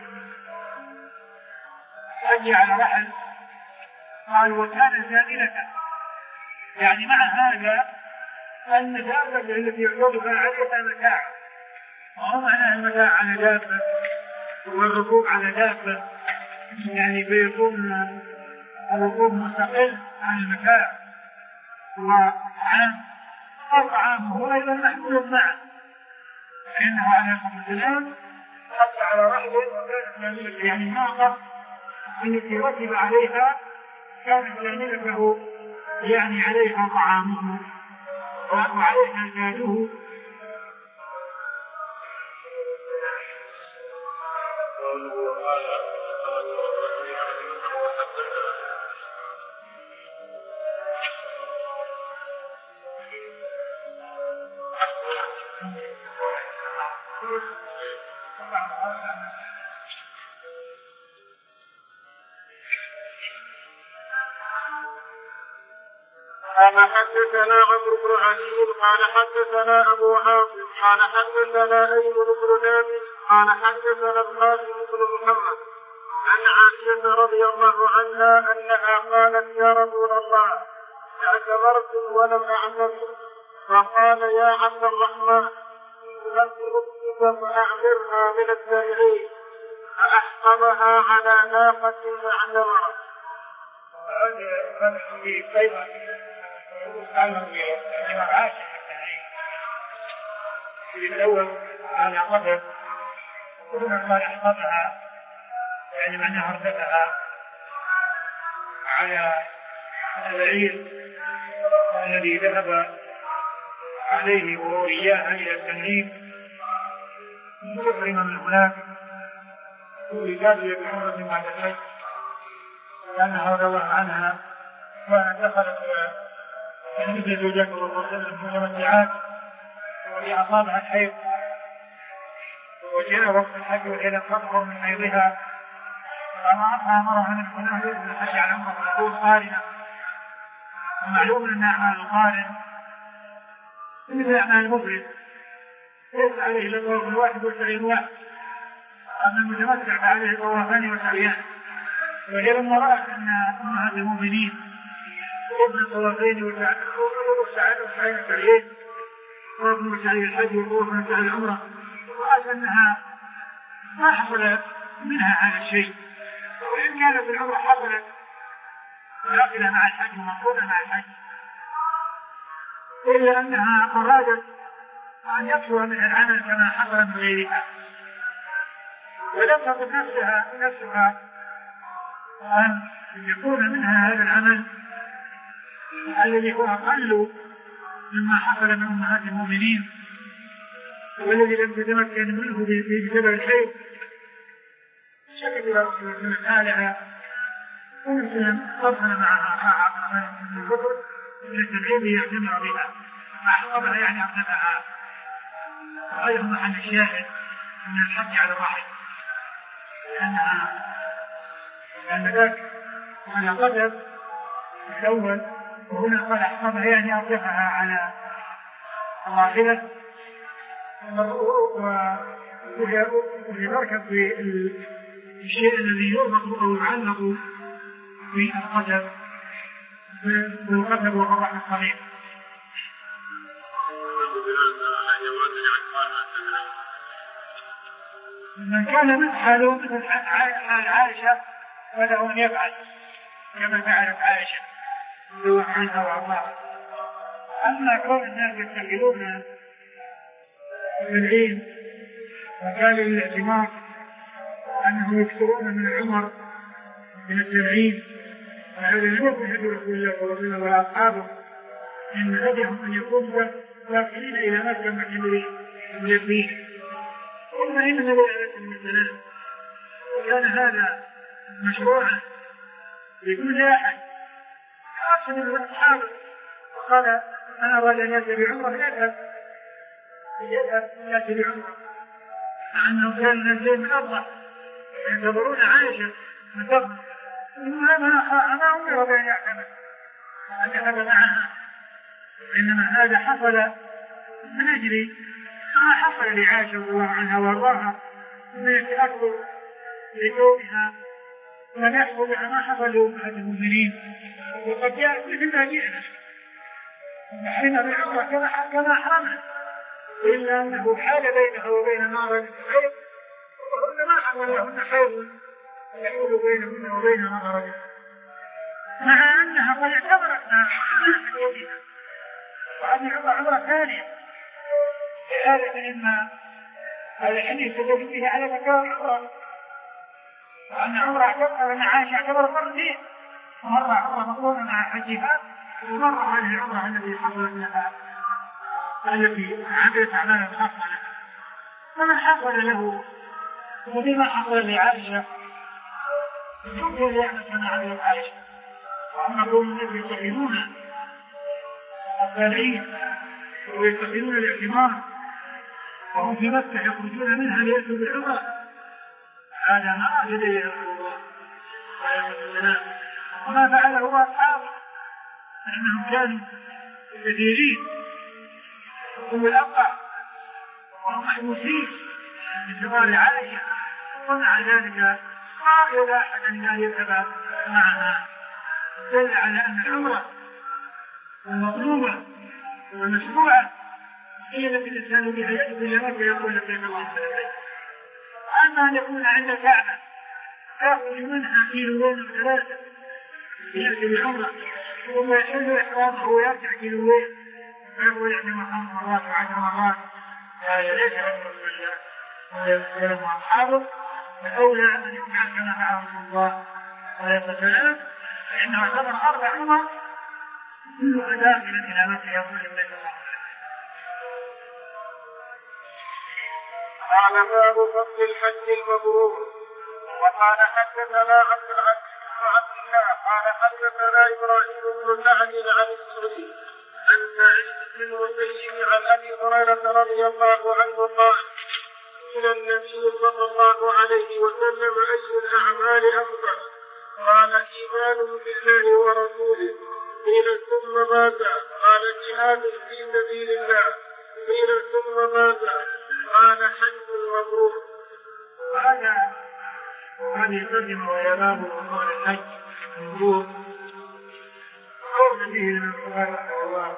حج على رحل قال وكان زاملة، يعني مع هذا أن الدابة التي يعرضها عليها متاع، وهو معنى المتاع على دابة والركوب على دابة، يعني فيكون الركوب مستقل عن المتاع، وطعام أو طعامه أيضا محمول معه، فإنه عليه الصلاة والسلام حج على رحل وكانت يعني ناقة التي ركب عليها كانت زاملته، يعني عليها طعامه وعليها زاده. قال حدثنا عمرو بن علي قال حدثنا أبو عاصم قال حدثنا أيمن بن نافع قال حدثنا القاسم بن محمد عن عائشة رضي الله عنها أنها قالت يا رسول الله اعتمرت ولم أعتمر، فقال يا عبد الرحمن لم تركتك فأعمرها من التابعين، فأحقمها على ناقة فاعتمرت. هذا فتح في قيمة وقالوا لما عاش في الأول على قدر ثم قال أحقمها، يعني معناها أردتها على العير الذي ذهب عليه وهو إياها إلى التنعيم مكرما من هناك ولذلك يبحثون بعد الحج، لأنها رضي الله عنها كانت دخلت مثل زوجته والمتمتعات واللي أصابها الحيض وجاء وقت الحج وهي لم تطهر من حيضها فأمرها أمرها أن يكون أهل الحج على عمرة تكون قارنة. ومعلوم أن أعمال القارن مثل أعمال المفرد ليس عليه إلا طواف الواحد والسعي واحد، أما المتمتع فعليه طوافان وسعيان. وهي لما رأت أن أمهات المؤمنين قبل طوافين وسعيين وسعيين طواف وسعي الحج وطواف وسعي العمرة، رأت أنها ما حصل منها هذا الشيء، وإن كانت العمرة حصلت داخلة مع الحج ومقرونة مع الحج، إلا أنها أرادت أن يكثر من العمل كما حصل من غيرها، ولم تقل نفسها نفسها أن يكون منها هذا العمل الذي هو أقل مما حصل من أمهات المؤمنين والذي لم تتمكن منه بسبب الحيض. شكت إلى رسول الله تعالى ومثلا أظهر معها طاعة من الكفر للتبعيد يعتمر بها مع حضرها يعني أقدمها. وغير محل الشاهد من الحج على الرحل لأنها لأن ذاك على قدر الأول، وهنا قال أحفظها يعني أرجفها على الراحلة وفي مركب بالشيء الذي يربط أو يعلق في القدر بالقدر والرحل الصغير. من كان من حاله مثل حال عائشة فله أن يفعل كما فعلت عائشة رضي عنها وارضاها. أما كون الناس يتخذون العين وكان للاعتمار أنهم يكثرون من العمر من التبعيد، وهذا لم يكن هدي رسول الله صلى الله عليه وسلم ولا أصحابه، إن هديهم أن يكونوا واصلين إلى مكة مجدين. ثم إن النبي عليه الصلاة والسلام كان هذا مشروعا لكل أحد أحسن من أصحابه، وقال من أراد أن يأتي بعمرة يذهب يذهب يأتي بعمرة، مع أنه كان الناس من أفضل ينتظرون عائشة من فضل إنما ما أمر بأن يعتمد أن يذهب معها، إنما هذا حصل من أجل ما حصل لعائشة رضي الله عنها وارضاها من التأثر لكونها لم يحصل لها ما حصل لأمهات المؤمنين. وقد جاءت مثل ما جئنا حين بالعمرة كما حرمت، إلا أنه حال بينها وبين نار الحيض وهن ما حصل لهن حيض يحول بينهن وبين نار، مع أنها قد اعتبرت ما حديثها وأن العمرة عمرة ثانية هذا إما هذا الحديث تدل به على مكان العمرة، وأن عمرة اعتبر أن عائشة اعتبرت مرتين، مرة عمرة مقرونة مع حجها ومرة هذه العمرة التي حصلت لها التي عملت أعمالا خاصة لها. فمن حصل له وبما حصل لعائشة يمكن يعمل كما عملت عائشة. وأما قوم الناس يتخذون الطالعين ويتخذون الاعتمار وهم في مكة يخرجون منها ليأتوا بالعمرة، هذا ما أجد إليه رسول الله عليه السلام وما فعله أصحابه، لأنهم كانوا كثيرين هم الأبقى وهم محبوسين بانتظار عائشة، ومع ذلك ما يرى أحد أن يركب معها، دل على أن العمرة المطلوبة والمشروعة هي التي الإنسان بها يأتي إلى مكة يقول لبيك اللهم لبيك. أما أن يكون عند الكعبة يخرج منها كيلوين وثلاثة يأتي بالعمرة ثم يحل إحرامه ويرجع كيلوين ويقول يأتي مقام مرات وعشر مرات، هذا ليس من رسول الله ويسلم أصحابه، فأولى أن يفعل كما فعل رسول الله عليه الصلاة والسلام، فإنه يعتبر أربع عمر كلها داخلا إلى مكة يقول لبيك اللهم. قال باب فضل الحج المبرور. وقال حدثنا عبد العزيز بن عبد الله قال حدثنا ابراهيم بن سعد عن الزهري عن سعيد بن المسيب عن ابي هريره رضي الله عنه قال الى النبي صلى الله عليه وسلم اي الاعمال افضل؟ قال ايمان بالله ورسوله. قيل ثم ماذا؟ قال جهاد في سبيل الله. قيل ثم ماذا؟ قال حج مبرور. هذا هذه ترجمه الى باب وقول الحج مبرور قول به من الصحابه رضي الله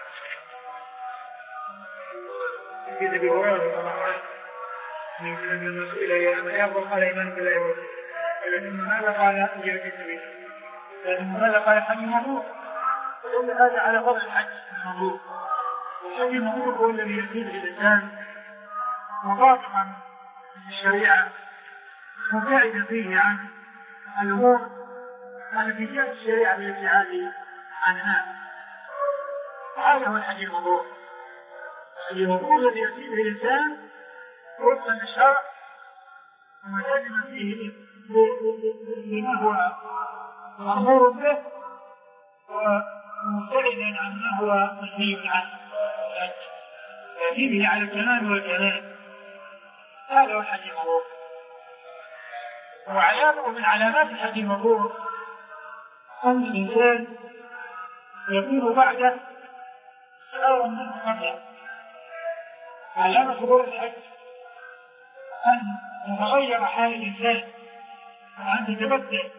في ابي هريره رضي الله عنه من المسؤول يا ابو قال ايمان بالله ورسوله. لكن ماذا قال جهاد في سبيل الله؟ لكن ماذا قال حج مبرور؟ فإن هذا على فضل الحج المبرور. والحج المبرور هو الذي يزيد الإنسان مطابقا للشريعة مبتعدا فيه عن الأمور التي جاءت الشريعة بالابتعاد عنها. هذا هو الحج المبرور. الحج المبرور الذي يزيد الإنسان وفقا للشرع وملتزما فيه بما هو مأمور به ومبتعدا عما هو منهي عنه يأتي به على الكمال والكمال. هذا هو الحج المبرور. وعلامة من علامات الحج المبرور أن الإنسان يكون بعده خيرا منه قبله. علامة مبرور الحج أن يتغير حال الإنسان وأن تتبدل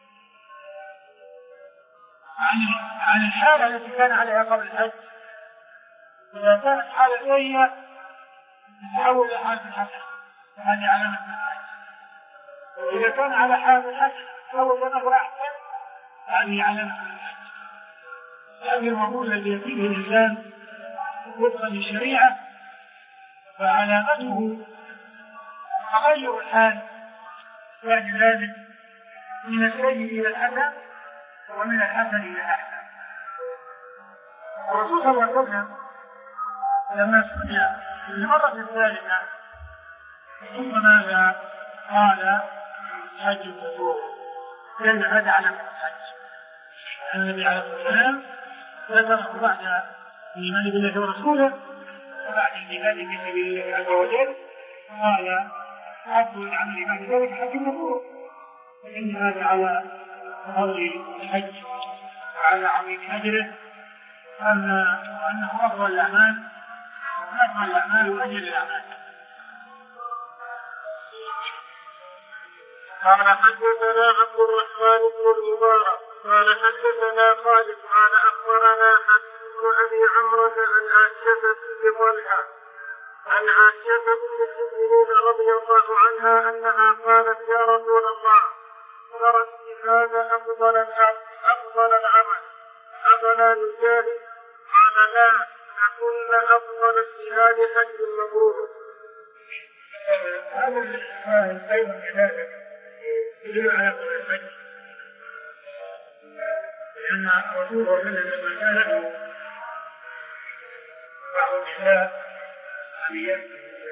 عن عن الحالة التي كان عليها قبل الحج. إذا كانت حالة سيئة تتحول إلى حالة حسنة، هذه علامة الحج. وإذا كان على حالة حسنة تتحول إلى نظرة أحسن، هذه علامة الحج. هذه الموضوع الذي يفيه الإنسان وفقا للشريعة فعلامته تغير الحال بعد ذلك من السيء إلى الحسن ومن الحسن إلى الأحسن. الرسول صلى الله عليه وسلم لما سئل المرة الثالثة ثم ماذا؟ قال حج مبرور. لأن هذا علامة الحج. النبي عليه الصلاة والسلام ذكره بعد الإيمان بالله ورسوله وبعد الجهاد في سبيل الله عز وجل قال أفضل العمل بعد ذلك حج مبرور. فإن هذا على فضل الحج وعلى عظيم أجره وأنه أفضل الأعمال وأفضل الأعمال وأجل الأعمال. قال حدثنا عبد الرحمن بن المبارك قال حدثنا خالد قال أخبرنا حسن بن أبي عمرو عن عائشة بن طلحة عن عائشة بن المؤمنين رضي الله عنها أنها قالت يا رسول الله ترى هذا أفضل أفضل العمل أفلا نجاهد؟ قال لا نكن أفضل الجهاد حج مبرور. هذا الاستثناء أيضا كذلك يدل على كل الحج لأن الرسول صلى الله عليه وسلم لما كان له بعض النساء عميات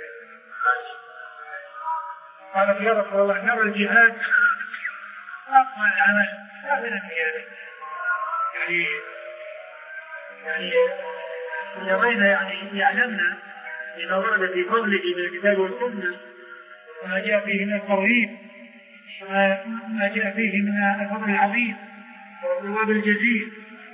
قالت يا رسول الله نرى الجهاد أفضل العمل هذا الجهاد يعني يعني يرين يعني يعلمنا إذا ورد في فضله من الكتاب والسنة وما جاء فيه من الترغيب وما جاء فيه من الفضل العظيم والثواب الجزيل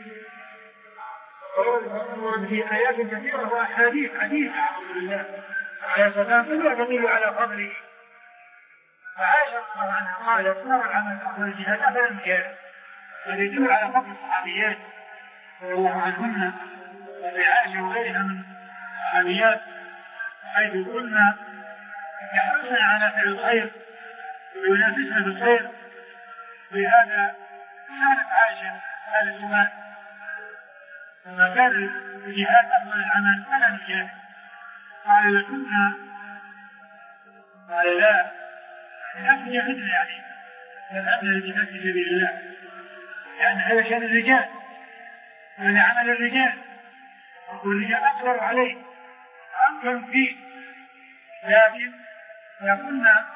في آيات كثيرة وأحاديث عديدة عن رسول الله عليه الصلاة والسلام كلها تدل على فضله. فعائشة رضي الله عنها قالت نرى العمل أفضل الجهاد أفضل الجهاد هذا يدل على فضل الصحابيات رضي الله عنهن وعائشة وغيرها من الصحابيات حيث كنا يحرصن على فعل الخير وينافسن بالخير. ولهذا سألت عائشة هذا السؤال لما كان الجهاد أفضل العمل فلا نجاهد؟ قال لكنا قال لا لا تجاهدنا يعني فالأبنى للجهاد في سبيل الله لأن هذا شأن الرجال هذا عمل الرجال والرجال أكثر عليه وأمكن فيه لكن لكنا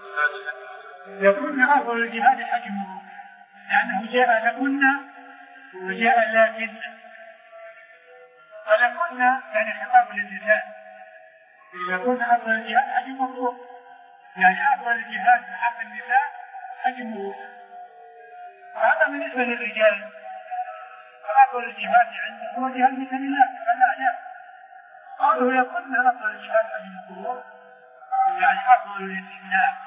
لكنا أفضل الجهاد حج مبرور لأنه جاء لكنا وجاء لكن فلكنا يعني خطاب للنساء إذا كنا أفضل الجهاد حج مبرور يعني أفضل الجهاد في حق النساء حج مبرور. وهذا بالنسبة للرجال أفضل الجهاد عنده هو جهاد في سبيل الله الأعداء. قالوا يكون أفضل الجهاد حج مبرور يعني أفضل للنساء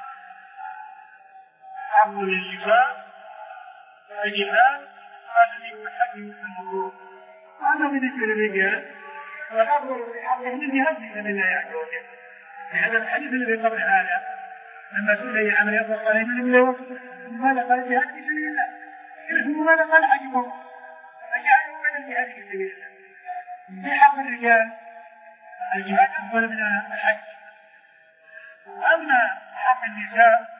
أفضل للنساء الجهاد الذي هو حج مبرور. وهذا بالنسبة للرجال والأفضل في حقهم الجهاد في سبيل الله عز وجل. هذا الحديث الذي قبل هذا لما سئل عن يرضى قال من ماذا قال الجهاد في سبيل الله؟ ثم ماذا قال حج مبرور؟ فجعلوا من الجهاد في سبيل الله. في حق الرجال الجهاد أفضل من الحج. أما حق النساء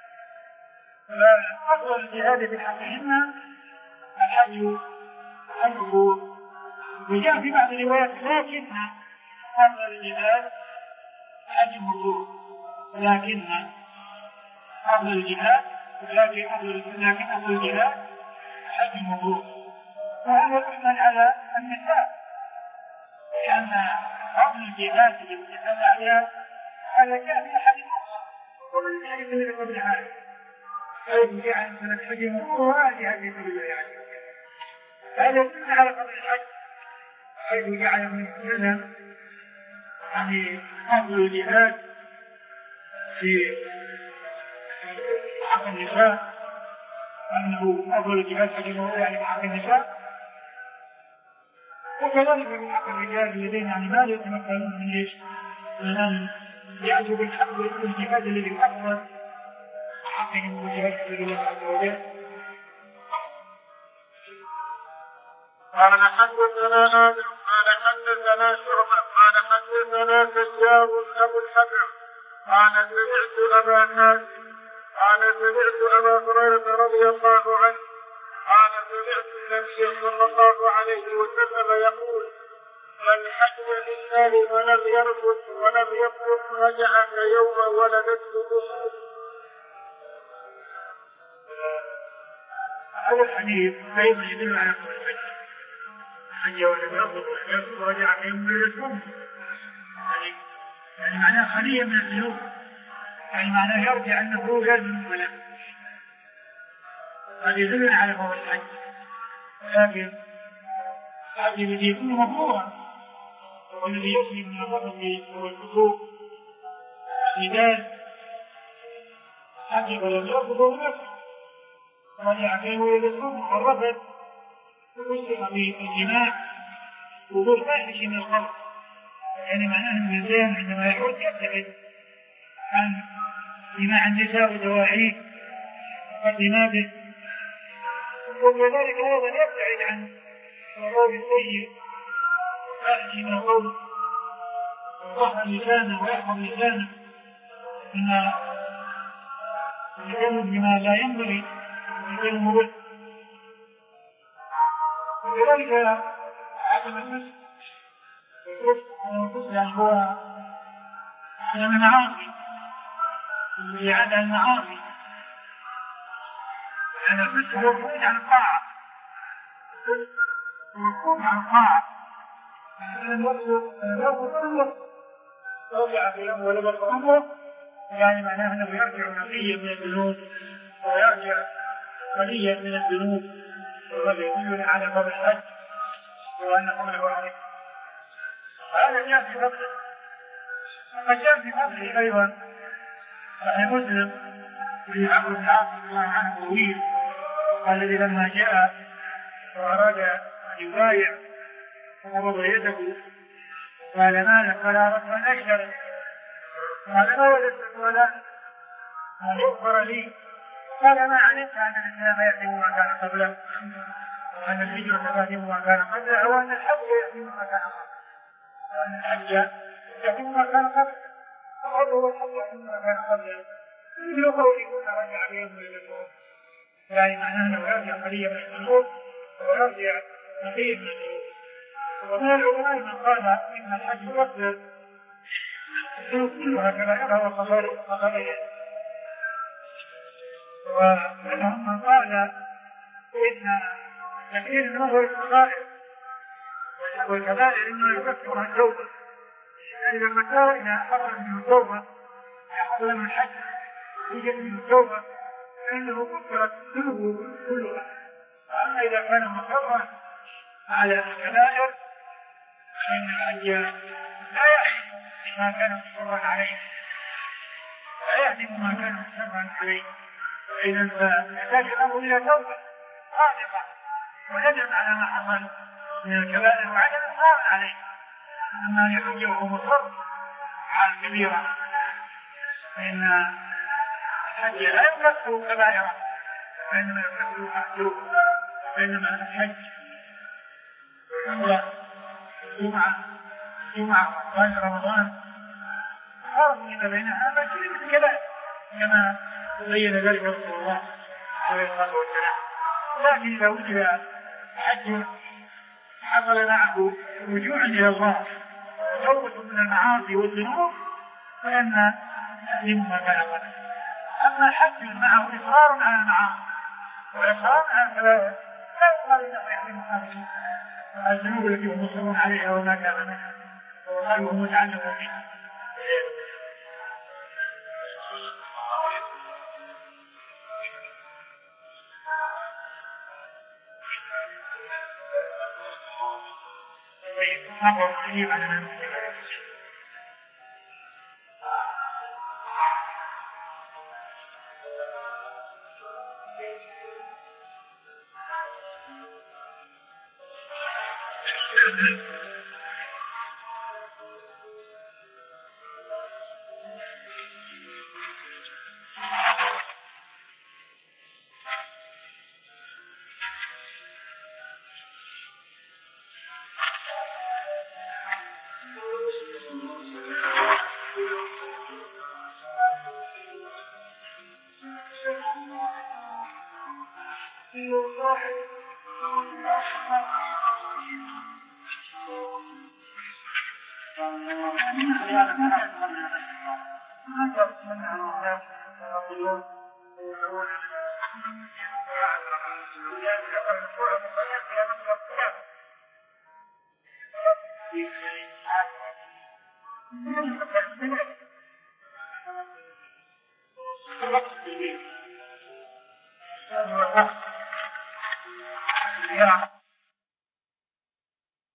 فأفضل الجهاد في حقهن الحج المبرور. وجاء في بعض الروايات لكن أفضل الجهاد حج مبرور لكن أفضل الجهاد لكن أفضل لكن أفضل الجهاد حج مبرور. وهذا يحمل على النساء لأن أفضل الجهاد يحمل عليها على جاء في أحد النص ومن ذلك الذي قبل هذا حيث جاء عن الحج مبرور وهذا جهاد في سبيل الله يعني. هذا يدل على فضل الحج حيث جعل من السنة يعني أفضل الجهاد في حق النساء أنه أفضل الجهاد حج مبرور يعني في حق النساء. وكذلك في حق الرجال الذين يعني ما يتمكنون من ايش؟ من أن يأتوا بالحق والجهاد الذي أفضل حقهم والجهاد في الله عز وجل. قال حدثنا آدم قال حدثنا شعبة قال حدثنا كشاب أبو الحكم قال سمعت أبا حازم قال سمعت أبا هريرة رضي الله عنه قال سمعت النبي صلى الله عليه وسلم يقول من حج لله ولم يرفث ولم يفرق رجع كيوم ولدته أمه. هذا الحديث أيضا يدل على قول الحج حج ولم يرفث ورجع كيوم ولدته أمه. يعني معناه خلية من الذنوب يعني معناه يرجع أنه لا ذنوب له. هذا يدل على قول الحج لكن الحج الذي يكون مبرورا والذي يسلم من الرفث والفسوق لذلك حج ولم يرفث ولم يفسق ورجع كيوم ولدته أمه. الرفث يسلم بالجماع وضوء فاحش من الخلق يعني معناه أن الإنسان عندما يحج يبتعد عن جماع النساء ودواعيه وقدماته وكذلك أيضا يبتعد عن القول السيء فاحش من القول ويحفظ لسانه ويحفظ لسانه من التكلم بما لا ينبغي التكلم به. وكذلك عدم الفسق الفسق يعني هو عدم المعاصي الذي عدا المعاصي يعني الفسق هو الخروج عن الطاعة الخروج عن الطاعة لأن لو تصلت رجع في يوم ولم يرفعه يعني معناه أنه يرجع نقيا من الذنوب ويرجع خليا من الذنوب وهذا يدل على فضل الحج وأن قوله عليه. هذا جاء في فضله فجاء في فضله أيضا صحيح مسلم في عمرو بن العاص رضي الله عنه طويل الذي لما جاء وأراد أن يبايع وقبض يده قال ما لك قال أردت أن أشتري قال ما وجدت ولا قال يغفر لي قال ما علمت أن الإسلام يأتم ما كان قبله وأن الهجرة تأتم ما كان قبله وأن الحج يأتم ما كان قبله وأن الحج يأتم ما كان قبله وأنه الحج يأتم ما كان قبله مثل قوله رجع بيوم للذنوب يعني معناه أنه يرجع قليلا من الذنوب ويرجع نقيا من الذنوب. ومن العلماء من قال إن الحج يفضل وهكذا فهو خطريا ومنهم من قال إن لكن النظر الصغائر والكبائر إنه يكفر التوبة، إذا المكان إذا حصل من التوبة حصل من الحج يوجد من التوبة فإنه كفرت ذنوبه كلها. أما إذا كان مصرا على الكبائر فإن الحج لا يحدث بما كان مصرا عليه، لا يحدث ما كان مصرا عليه، فإذا فيحتاج الأمر إلى توبة صادقة وندم على ما حصل من الكبائر وعدم الإصرار عليه. أما يحج وهو مصر على الكبيرة فإن الحج لا يكفر كبائره وإنما يكفر محدود، وإنما الحج هو الجمعة الجمعة وغير رمضان فرق بينها ما كل من الكبائر كما بين ذلك رسول الله عليه الصلاة والسلام. لكن إذا وجد حج حصل معه رجوع إلى الله وتوبة من المعاصي والذنوب فإن يحرم ما كان قبله. أما حج معه إصرار على المعاصي وإصرار على الكبائر لا يقال إنه يحرم ما الذنوب التي هم مصرون عليها وما كان منها وقالوا متعلق به. نظر قريب على من